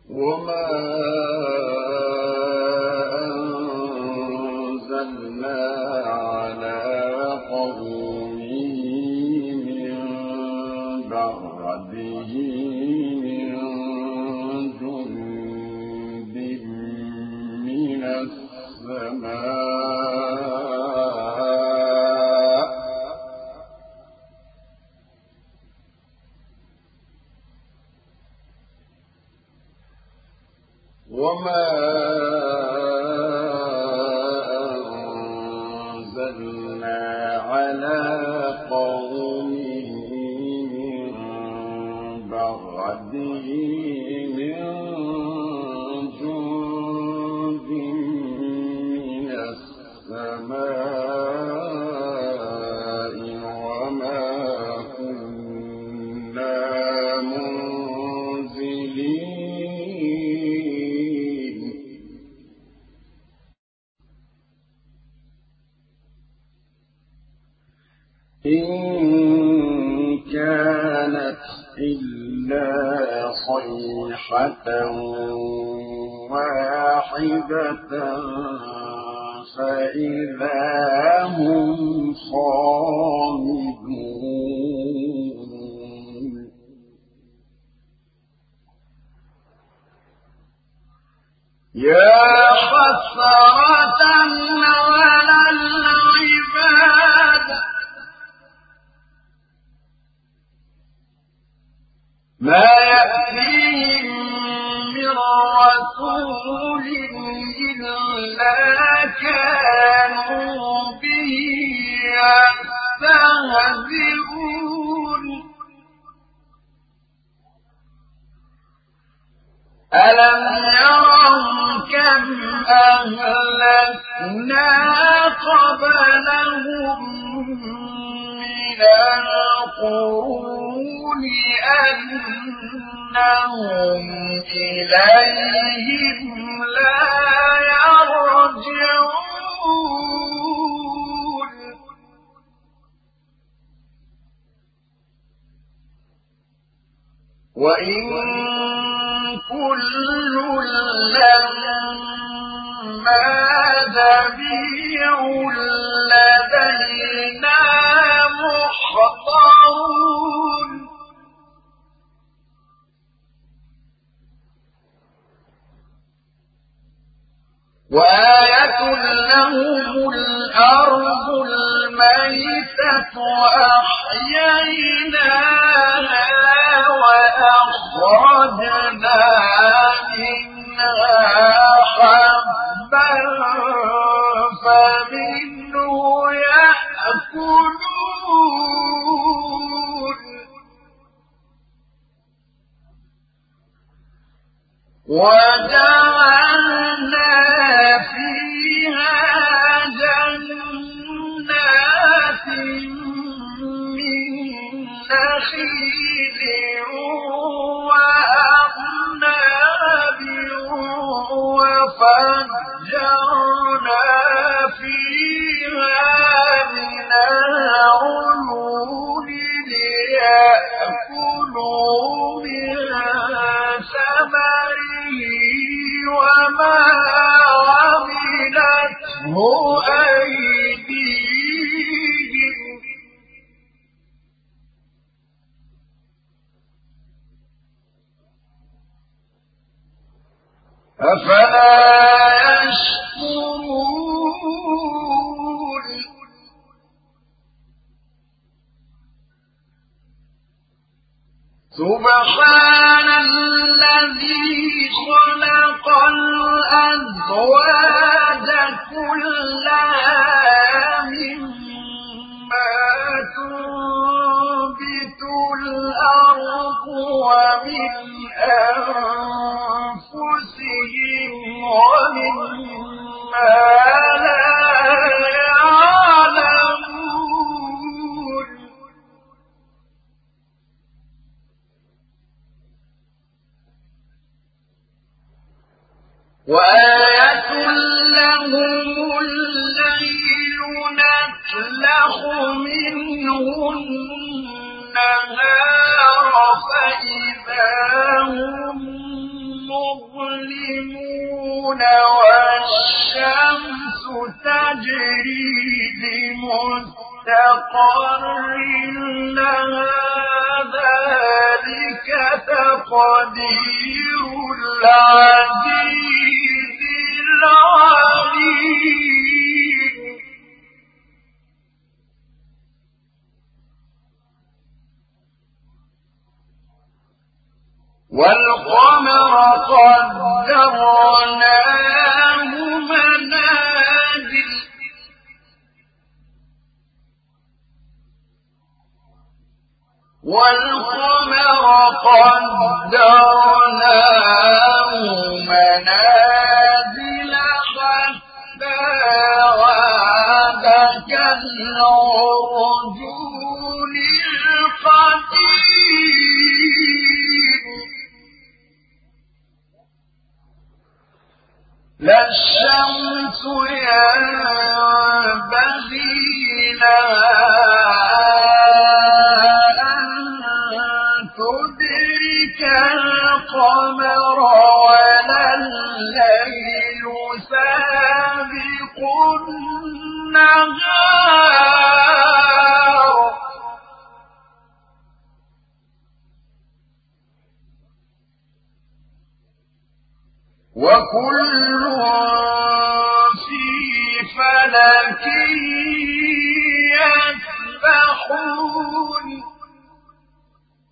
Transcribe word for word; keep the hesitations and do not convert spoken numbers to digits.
وما أنزلنا على قومه من بعده من جند من السماء وما أنزلنا على قومه من بعده من جند من السماء وما كنا منزلين إن كانت إلا صيحة واحدة فإذا هم صامدون يا حسرة على العباد ما يأتيهم من رسول إلا كانوا به يستهزئون ألم يروا كم أهلكنا قبلهم من القرون أنهم إليهم لا يرجعون وإن كل لما جميع لدينا محضرون وآية لهم الأرض الميتة أحييناها وأخرجنا منها حبا فمنه يأكلون وجعلنا فيها جنات من نخيل وأعناب وفجرنا فيها من العيون ليأكلوا من ثمره وما عملته أيديهم أفلا يشكرون سبحان الذي خلق الأزواج كلها مما تنبت الأرض ومن أنفسهم ومما لا يعلمون وآية لهم الليل نسلخ منه النهار فإذا هم مظلمون والشمس تجري لمستقر لها ذلك تقدير العزيز العليم والقمر قدرناه منازل والقمر قدرناه منازل حتى عاد كالعرجون القديم لا الشمس ينبغي لها أن تدرك القمر ولا الليل سابق النهار وكل في فلك